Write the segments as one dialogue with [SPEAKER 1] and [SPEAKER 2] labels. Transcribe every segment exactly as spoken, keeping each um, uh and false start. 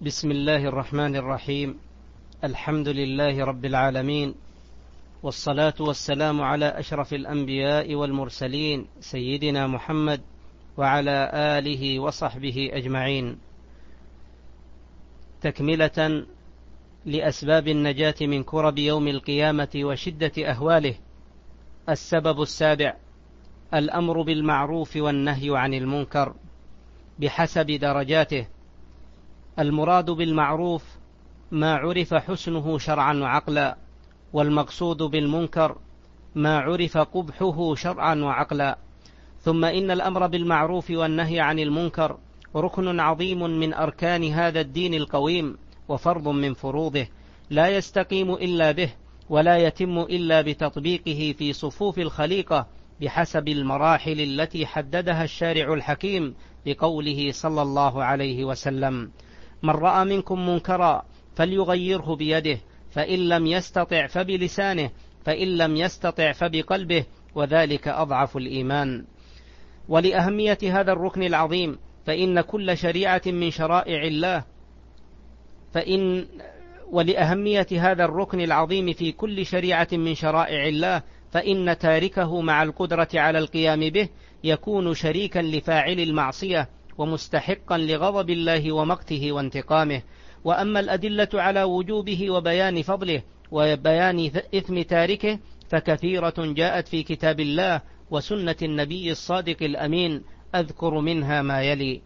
[SPEAKER 1] بسم الله الرحمن الرحيم. الحمد لله رب العالمين، والصلاة والسلام على أشرف الأنبياء والمرسلين سيدنا محمد وعلى آله وصحبه أجمعين. تكملة لأسباب النجاة من كرب يوم القيامة وشدة أهواله. السبب السابع: الأمر بالمعروف والنهي عن المنكر بحسب درجاته. المراد بالمعروف ما عرف حسنه شرعا وعقلا، والمقصود بالمنكر ما عرف قبحه شرعا وعقلا. ثم إن الأمر بالمعروف والنهي عن المنكر ركن عظيم من أركان هذا الدين القويم، وفرض من فروضه لا يستقيم إلا به، ولا يتم إلا بتطبيقه في صفوف الخليقة بحسب المراحل التي حددها الشارع الحكيم بقوله صلى الله عليه وسلم: من رأى منكم منكرا فليغيره بيده، فإن لم يستطع فبلسانه، فإن لم يستطع فبقلبه، وذلك أضعف الإيمان. ولأهمية هذا الركن العظيم فإن كل شريعة من شرائع الله فإن ولأهمية هذا الركن العظيم في كل شريعة من شرائع الله فإن تاركه مع القدرة على القيام به يكون شريكا لفاعل المعصية، ومستحقا لغضب الله ومقته وانتقامه. وأما الأدلة على وجوبه وبيان فضله وبيان إثم تاركه فكثيرة جاءت في كتاب الله وسنة النبي الصادق الأمين، أذكر منها ما يلي.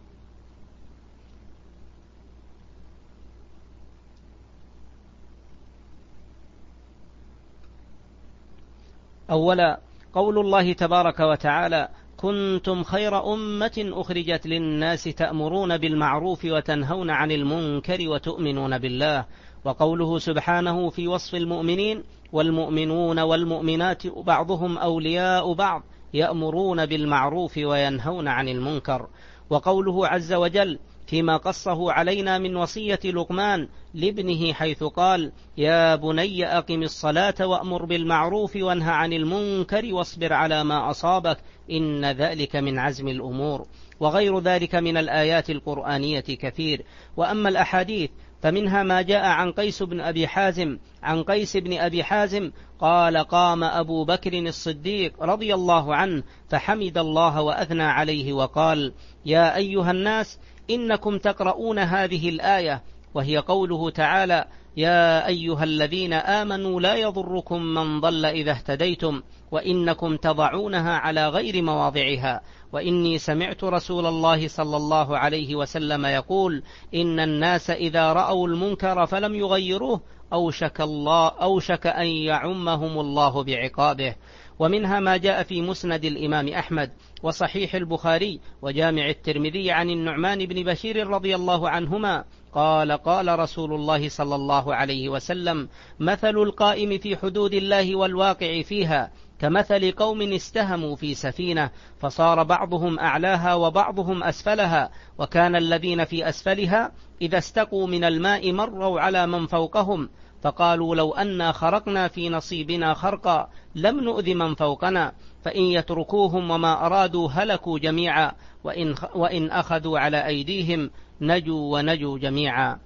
[SPEAKER 1] أولا، قول الله تبارك وتعالى: كنتم خير أمة أخرجت للناس تأمرون بالمعروف وتنهون عن المنكر وتؤمنون بالله. وقوله سبحانه في وصف المؤمنين: والمؤمنون والمؤمنات بعضهم أولياء بعض يأمرون بالمعروف وينهون عن المنكر. وقوله عز وجل فيما قصه علينا من وصية لقمان لابنه حيث قال: يا بني أقم الصلاة وأمر بالمعروف وانه عن المنكر واصبر على ما أصابك إن ذلك من عزم الأمور. وغير ذلك من الآيات القرآنية كثير. وأما الأحاديث فمنها ما جاء عن قيس بن أبي حازم عن قيس بن أبي حازم قال: قام أبو بكر الصديق رضي الله عنه فحمد الله وأثنى عليه وقال: يا أيها الناس إنكم تقرؤون هذه الآية، وهي قوله تعالى: يا أيها الذين آمنوا لا يضركم من ضل إذا اهتديتم، وإنكم تضعونها على غير مواضعها، وإني سمعت رسول الله صلى الله عليه وسلم يقول: إن الناس إذا رأوا المنكر فلم يغيروه أوشك, الله أوشك أن يعمهم الله بعقابه. ومنها ما جاء في مسند الإمام أحمد وصحيح البخاري وجامع الترمذي عن النعمان بن بشير رضي الله عنهما قال: قال رسول الله صلى الله عليه وسلم: مثل القائم في حدود الله والواقع فيها كمثل قوم استهموا في سفينة فصار بعضهم أعلاها وبعضهم أسفلها، وكان الذين في أسفلها إذا استقوا من الماء مروا على من فوقهم فقالوا: لو أنا خرقنا في نصيبنا خرقا لم نؤذ من فوقنا، فإن يتركوهم وما أرادوا هلكوا جميعا، وإن, وإن أخذوا على أيديهم نجوا ونجوا جميعا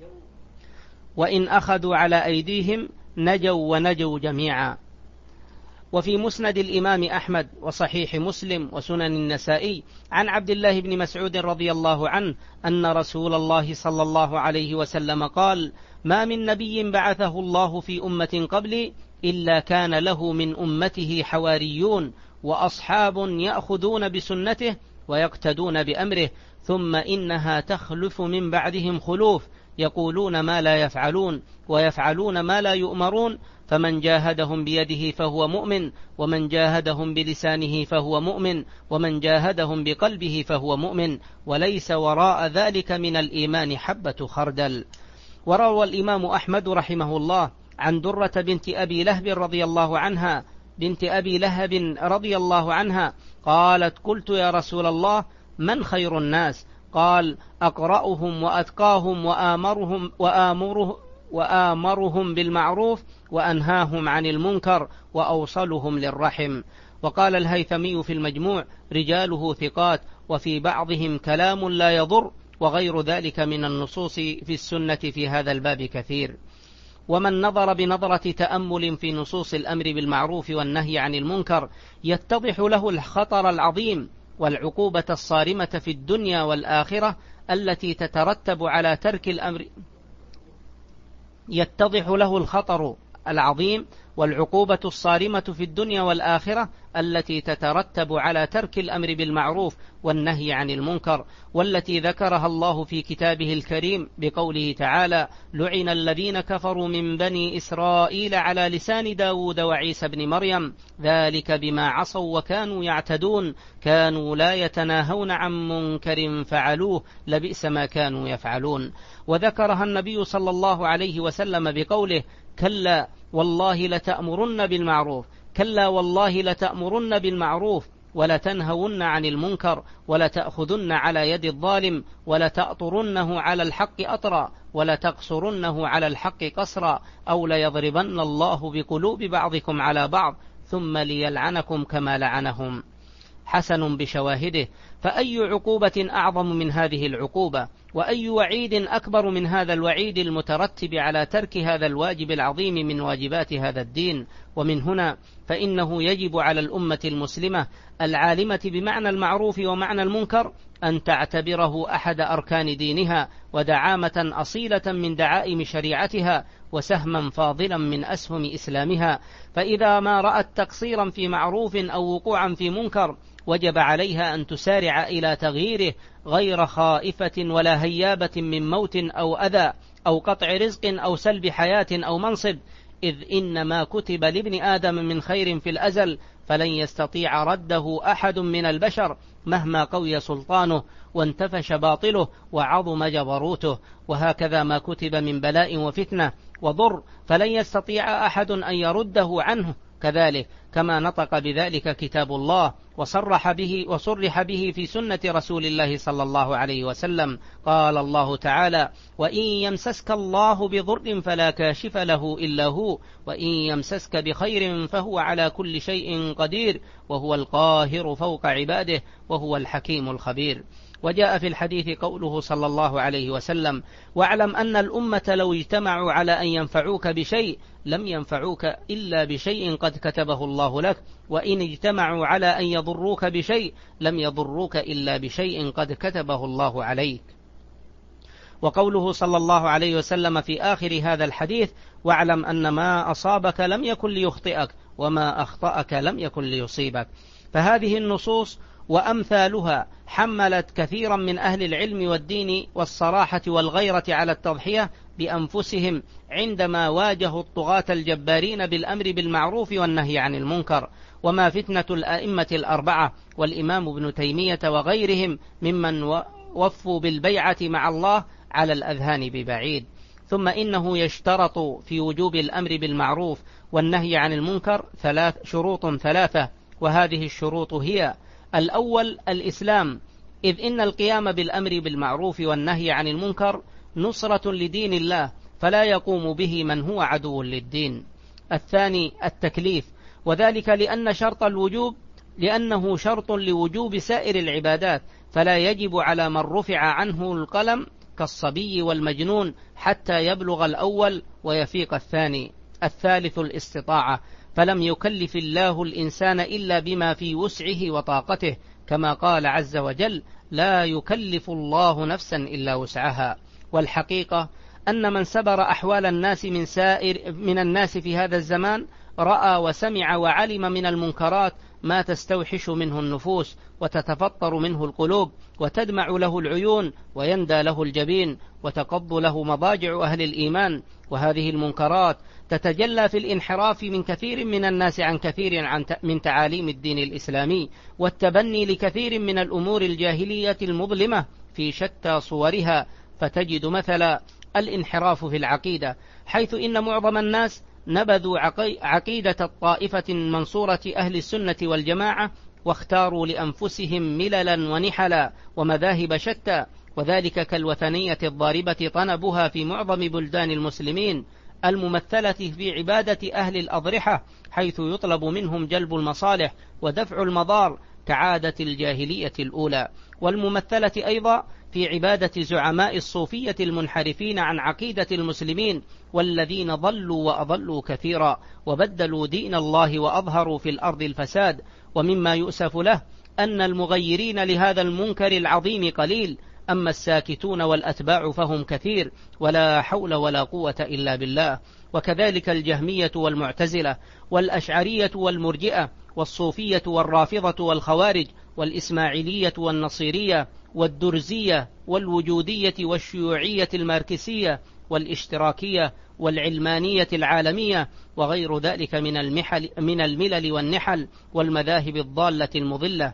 [SPEAKER 1] وإن أخذوا على أيديهم نجوا ونجوا جميعا. وفي مسند الإمام أحمد وصحيح مسلم وسنن النسائي عن عبد الله بن مسعود رضي الله عنه أن رسول الله صلى الله عليه وسلم قال: ما من نبي بعثه الله في أمة قبلي إلا كان له من أمته حواريون وأصحاب يأخذون بسنته ويقتدون بأمره، ثم إنها تخلف من بعدهم خلوف يقولون ما لا يفعلون ويفعلون ما لا يؤمرون، فمن جاهدهم بيده فهو مؤمن، ومن جاهدهم بلسانه فهو مؤمن، ومن جاهدهم بقلبه فهو مؤمن، وليس وراء ذلك من الإيمان حبة خردل. وروى الإمام أحمد رحمه الله عن درة بنت أبي لهب رضي الله عنها بنت أبي لهب رضي الله عنها قالت: قلت يا رسول الله من خير الناس؟ قال: أقرأهم وأتقاهم وآمرهم, وآمره وآمرهم بالمعروف وأنهاهم عن المنكر وأوصلهم للرحم. وقال الهيثمي في المجموع: رجاله ثقات، وفي بعضهم كلام لا يضر، وغير ذلك من النصوص في السنة في هذا الباب كثير. ومن نظر بنظرة تأمل في نصوص الأمر بالمعروف والنهي عن المنكر يتضح له الخطر العظيم والعقوبة الصارمة في الدنيا والآخرة التي تترتب على ترك الأمر يتضح له الخطر العظيم والعقوبة الصارمة في الدنيا والآخرة التي تترتب على ترك الأمر بالمعروف والنهي عن المنكر، والتي ذكرها الله في كتابه الكريم بقوله تعالى: لعن الذين كفروا من بني إسرائيل على لسان داود وعيسى بن مريم ذلك بما عصوا وكانوا يعتدون كانوا لا يتناهون عن منكر فعلوه لبئس ما كانوا يفعلون. وذكرها النبي صلى الله عليه وسلم بقوله: كلا والله لتأمرن بالمعروف كلا والله لتأمرن بالمعروف ولتنهون عن المنكر ولتأخذن على يد الظالم ولتأطرنه على الحق أطرا ولتقصرنه على الحق قصرا أو ليضربن الله بقلوب بعضكم على بعض ثم ليلعنكم كما لعنهم. حسن بشواهده. فأي عقوبة أعظم من هذه العقوبة؟ وأي وعيد أكبر من هذا الوعيد المترتب على ترك هذا الواجب العظيم من واجبات هذا الدين؟ ومن هنا فإنه يجب على الأمة المسلمة العالمة بمعنى المعروف ومعنى المنكر أن تعتبره أحد أركان دينها ودعامة أصيلة من دعائم شريعتها وسهما فاضلا من أسهم إسلامها. فإذا ما رأت تقصيرا في معروف أو وقوعا في منكر وجب عليها أن تسارع إلى تغييره غير خائفة ولا هيابة من موت أو أذى أو قطع رزق أو سلب حياة أو منصب، إذ إن ما كتب لابن آدم من خير في الأزل فلن يستطيع رده أحد من البشر مهما قوي سلطانه وانتفش باطله وعظم جبروته. وهكذا ما كتب من بلاء وفتنة وضر فلن يستطيع أحد أن يرده عنه كذلك، كما نطق بذلك كتاب الله وصرح به وصرح به في سنة رسول الله صلى الله عليه وسلم. قال الله تعالى: وإن يمسسك الله بضر فلا كاشف له إلا هو وإن يمسسك بخير فهو على كل شيء قدير وهو القاهر فوق عباده وهو الحكيم الخبير. وجاء في الحديث قوله صلى الله عليه وسلم: واعلم أن الأمة لو اجتمعوا على أن ينفعوك بشيء لم ينفعوك إلا بشيء قد كتبه الله لك وإن اجتمعوا على أن يضروك بشيء لم يضروك إلا بشيء قد كتبه الله عليك. وقوله صلى الله عليه وسلم في آخر هذا الحديث: واعلم أن ما أصابك لم يكن ليخطئك وما أخطأك لم يكن ليصيبك. فهذه النصوص وأمثالها حملت كثيرا من أهل العلم والدين والصراحة والغيرة على التضحية بأنفسهم عندما واجهوا الطغاة الجبارين بالأمر بالمعروف والنهي عن المنكر. وما فتنة الأئمة الأربعة والإمام ابن تيمية وغيرهم ممن وفوا بالبيعة مع الله على الأذهان ببعيد. ثم إنه يشترط في وجوب الأمر بالمعروف والنهي عن المنكر ثلاث شروط ثلاثة، وهذه الشروط هي: الأول الإسلام، إذ إن القيام بالأمر بالمعروف والنهي عن المنكر نصرة لدين الله فلا يقوم به من هو عدو للدين. الثاني التكليف، وذلك لأن شرط الوجوب لأنه شرط لوجوب سائر العبادات فلا يجب على من رفع عنه القلم كالصبي والمجنون حتى يبلغ الأول ويفيق الثاني. الثالث الاستطاعة، فلم يكلف الله الإنسان إلا بما في وسعه وطاقته، كما قال عز وجل: لا يكلف الله نفسا إلا وسعها. والحقيقة أن من سبر أحوال الناس من سائر من الناس في هذا الزمان رأى وسمع وعلم من المنكرات ما تستوحش منه النفوس وتتفطر منه القلوب وتدمع له العيون ويندى له الجبين وتقض له مضاجع أهل الإيمان. وهذه المنكرات تتجلى في الانحراف من كثير من الناس عن كثير عن من تعاليم الدين الإسلامي والتبني لكثير من الأمور الجاهلية المظلمة في شتى صورها. فتجد مثلا الانحراف في العقيدة، حيث إن معظم الناس نبذوا عقيدة الطائفة المنصورة أهل السنة والجماعة واختاروا لأنفسهم مللا ونحلا ومذاهب شتى، وذلك كالوثنية الضاربة طنبها في معظم بلدان المسلمين الممثلة في عبادة أهل الأضرحة، حيث يطلب منهم جلب المصالح ودفع المضار كعادة الجاهلية الأولى، والممثلة أيضا في عبادة زعماء الصوفية المنحرفين عن عقيدة المسلمين، والذين ضلوا وأضلوا كثيرا وبدلوا دين الله وأظهروا في الأرض الفساد. ومما يؤسف له أن المغيرين لهذا المنكر العظيم قليل، أما الساكتون والأتباع فهم كثير، ولا حول ولا قوة إلا بالله. وكذلك الجهمية والمعتزلة والأشعرية والمرجئة والصوفية والرافضة والخوارج والإسماعيلية والنصيرية والدرزية والوجودية والشيوعية الماركسية والاشتراكية والعلمانية العالمية وغير ذلك من المحل من الملل والنحل والمذاهب الضالة المضلة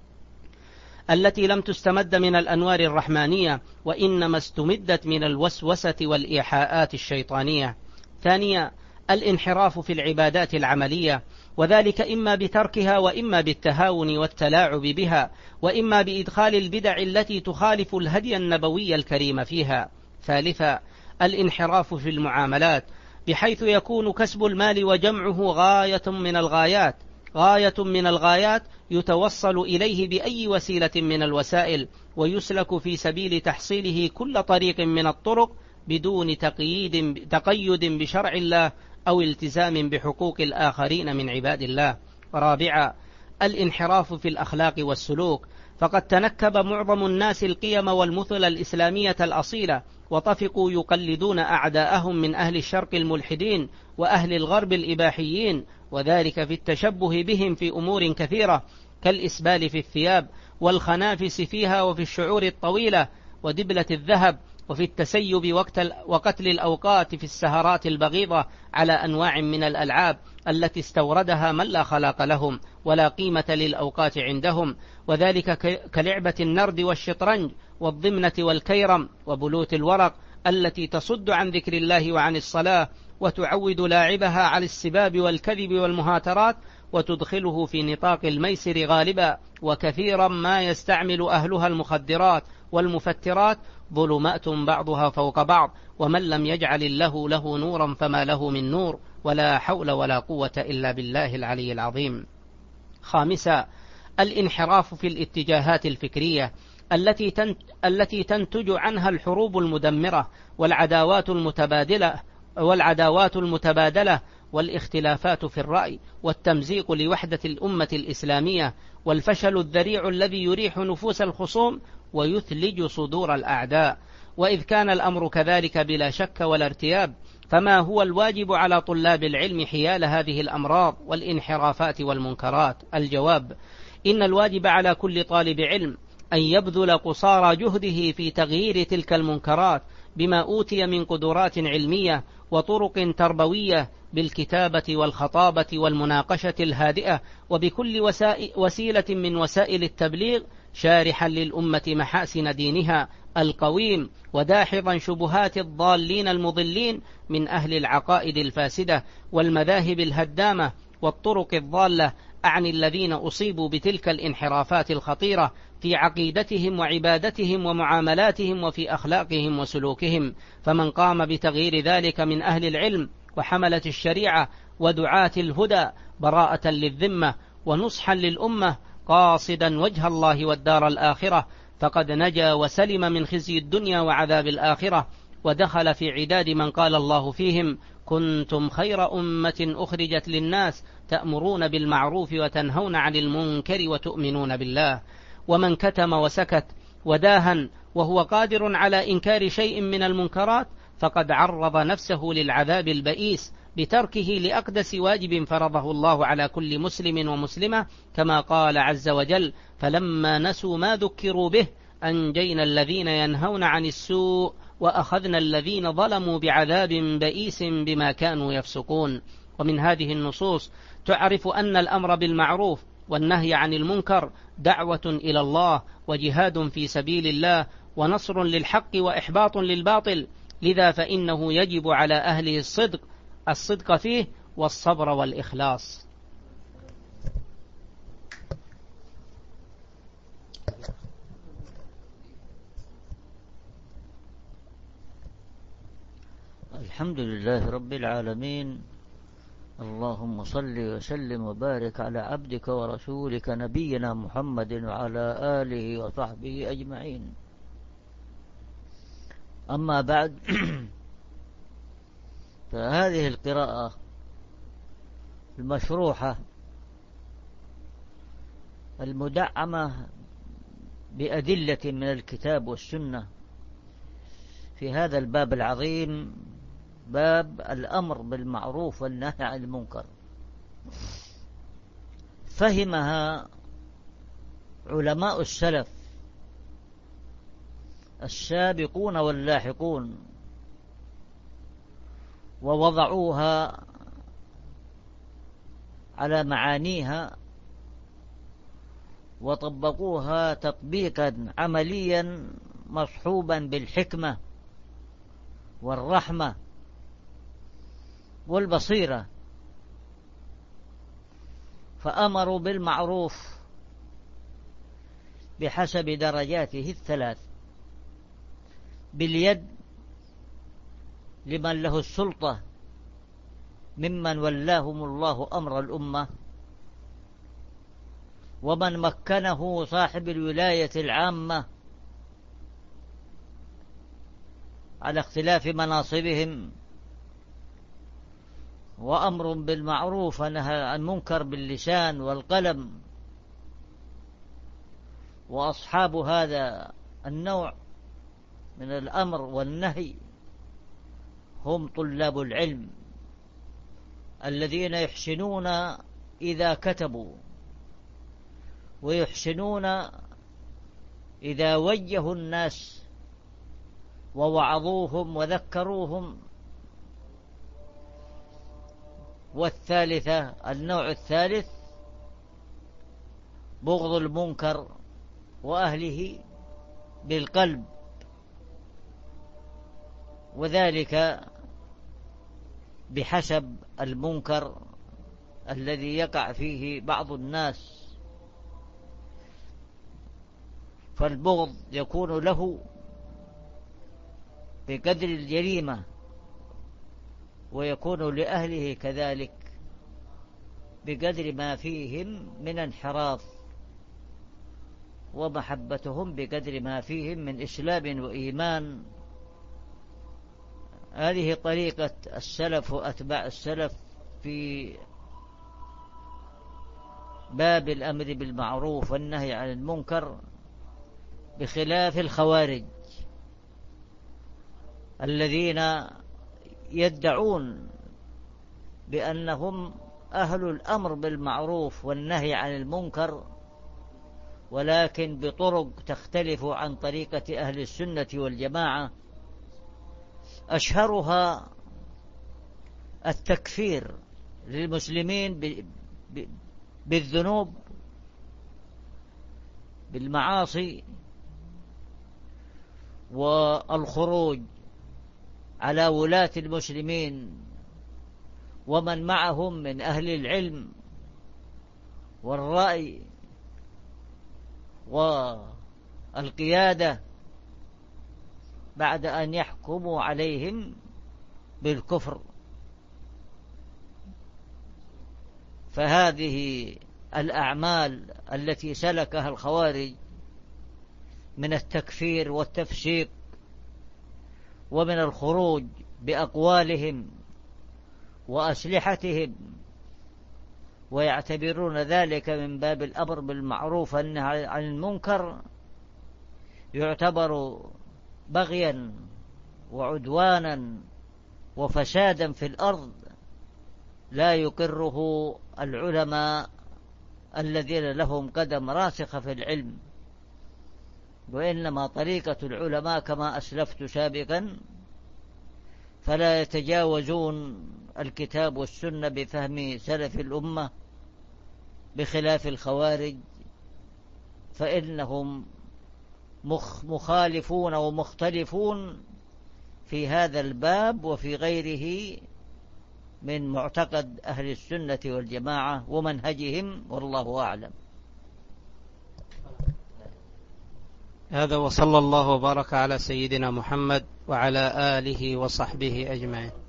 [SPEAKER 1] التي لم تستمد من الأنوار الرحمانية، وإنما استمدت من الوسوسة والإيحاءات الشيطانية. ثانيا، الانحراف في العبادات العملية، وذلك إما بتركها وإما بالتهاون والتلاعب بها، وإما بإدخال البدع التي تخالف الهدي النبوي الكريم فيها. ثالثا، الانحراف في المعاملات، بحيث يكون كسب المال وجمعه غاية من الغايات غاية من الغايات يتوصل إليه بأي وسيلة من الوسائل، ويسلك في سبيل تحصيله كل طريق من الطرق بدون تقييد تقيد بشرع الله أو التزام بحقوق الآخرين من عباد الله. رابعا، الانحراف في الأخلاق والسلوك، فقد تنكب معظم الناس القيم والمثل الإسلامية الأصيلة، وطفقوا يقلدون أعداءهم من أهل الشرق الملحدين وأهل الغرب الإباحيين، وذلك في التشبه بهم في أمور كثيرة كالإسبال في الثياب والخنافس فيها، وفي الشعور الطويلة ودبلة الذهب، وفي التسيب وقتل الأوقات في السهرات البغيضة على أنواع من الألعاب التي استوردها من لا خلاق لهم ولا قيمة للأوقات عندهم، وذلك كلعبة النرد والشطرنج والضمنة والكيرم وبلوت الورق التي تصد عن ذكر الله وعن الصلاة، وتعود لاعبها على السباب والكذب والمهاترات، وتدخله في نطاق الميسر غالبا. وكثيرا ما يستعمل أهلها المخدرات والمفترات، ظلمات بعضها فوق بعض، ومن لم يجعل الله له نورا فما له من نور، ولا حول ولا قوة إلا بالله العلي العظيم. خامسا، الانحراف في الاتجاهات الفكرية التي التي تنتج عنها الحروب المدمرة والعداوات المتبادلة والعداوات المتبادلة والاختلافات في الرأي والتمزيق لوحدة الأمة الإسلامية، والفشل الذريع الذي يريح نفوس الخصوم ويثلج صدور الأعداء. وإذ كان الأمر كذلك بلا شك ولا ارتياب، فما هو الواجب على طلاب العلم حيال هذه الأمراض والانحرافات والمنكرات؟ الجواب: إن الواجب على كل طالب علم أن يبذل قصارى جهده في تغيير تلك المنكرات بما أوتي من قدرات علمية وطرق تربوية بالكتابة والخطابة والمناقشة الهادئة، وبكل وسيلة من وسائل التبليغ، شارحا للأمة محاسن دينها القويم، وداحضا شبهات الضالين المضلين من أهل العقائد الفاسدة والمذاهب الهدامة والطرق الضالة، أعني الذين أصيبوا بتلك الانحرافات الخطيرة في عقيدتهم وعبادتهم ومعاملاتهم وفي أخلاقهم وسلوكهم. فمن قام بتغيير ذلك من أهل العلم وحملة الشريعة ودعاة الهدى براءة للذمة ونصحا للأمة قاصدا وجه الله والدار الآخرة، فقد نجا وسلم من خزي الدنيا وعذاب الآخرة، ودخل في عداد من قال الله فيهم: كنتم خير أمة أخرجت للناس تأمرون بالمعروف وتنهون عن المنكر وتؤمنون بالله. ومن كتم وسكت وداهن وهو قادر على إنكار شيء من المنكرات، فقد عرض نفسه للعذاب البئيس بتركه لأقدس واجب فرضه الله على كل مسلم ومسلمة، كما قال عز وجل: فلما نسوا ما ذكروا به أنجينا الذين ينهون عن السوء وأخذنا الذين ظلموا بعذاب بئيس بما كانوا يفسقون. ومن هذه النصوص تعرف أن الأمر بالمعروف والنهي عن المنكر دعوة إلى الله وجهاد في سبيل الله ونصر للحق وإحباط للباطل، لذا فإنه يجب على أهله الصدق الصدق فيه والصبر والإخلاص.
[SPEAKER 2] الحمد لله رب العالمين، اللهم صل وسلم وبارك على عبدك ورسولك نبينا محمد وعلى آله وصحبه أجمعين. أما بعد، فهذه القراءة المشروحة المدعمة بأدلة من الكتاب والسنة في هذا الباب العظيم، باب الأمر بالمعروف والنهي عن المنكر، فهمها علماء السلف السابقون واللاحقون، ووضعوها على معانيها وطبقوها تطبيقا عمليا مصحوبا بالحكمة والرحمة والبصيرة، فأمروا بالمعروف بحسب درجاته الثلاث، باليد لمن له السلطة ممن ولاهم الله أمر الأمة، ومن مكنه صاحب الولاية العامة على اختلاف مناصبهم، وأمر بالمعروف ونهي عن المنكر باللسان والقلم. وأصحاب هذا النوع من الأمر والنهي هم طلاب العلم الذين يحسنون إذا كتبوا، ويحسنون إذا وجهوا الناس ووعظوهم وذكروهم. والثالثة، النوع الثالث، بغض المنكر وأهله بالقلب، وذلك بحسب المنكر الذي يقع فيه بعض الناس. فالبغض يكون له بقدر الجريمة، ويكون لأهله كذلك بقدر ما فيهم من انحراف، ومحبتهم بقدر ما فيهم من إسلام وإيمان. هذه طريقة السلف وأتباع السلف في باب الأمر بالمعروف والنهي عن المنكر، بخلاف الخوارج الذين يدعون بأنهم أهل الأمر بالمعروف والنهي عن المنكر، ولكن بطرق تختلف عن طريقة أهل السنة والجماعة، أشهرها التكفير للمسلمين بالذنوب بالمعاصي، والخروج على ولاة المسلمين ومن معهم من أهل العلم والرأي والقيادة بعد أن يحكموا عليهم بالكفر. فهذه الأعمال التي سلكها الخوارج من التكفير والتفسيق ومن الخروج بأقوالهم وأسلحتهم، ويعتبرون ذلك من باب الأمر بالمعروف والنهي عن المنكر، يعتبر بغيا وعدوانا وفسادا في الأرض لا يقره العلماء الذين لهم قدم راسخة في العلم. وإنما طريقة العلماء كما أسلفت سابقا، فلا يتجاوزون الكتاب والسنة بفهم سلف الأمة، بخلاف الخوارج فإنهم مخالفون ومختلفون في هذا الباب وفي غيره من معتقد أهل السنة والجماعة ومنهجهم، والله أعلم.
[SPEAKER 1] هذا وصلى الله وبارك على سيدنا محمد وعلى آله وصحبه أجمعين.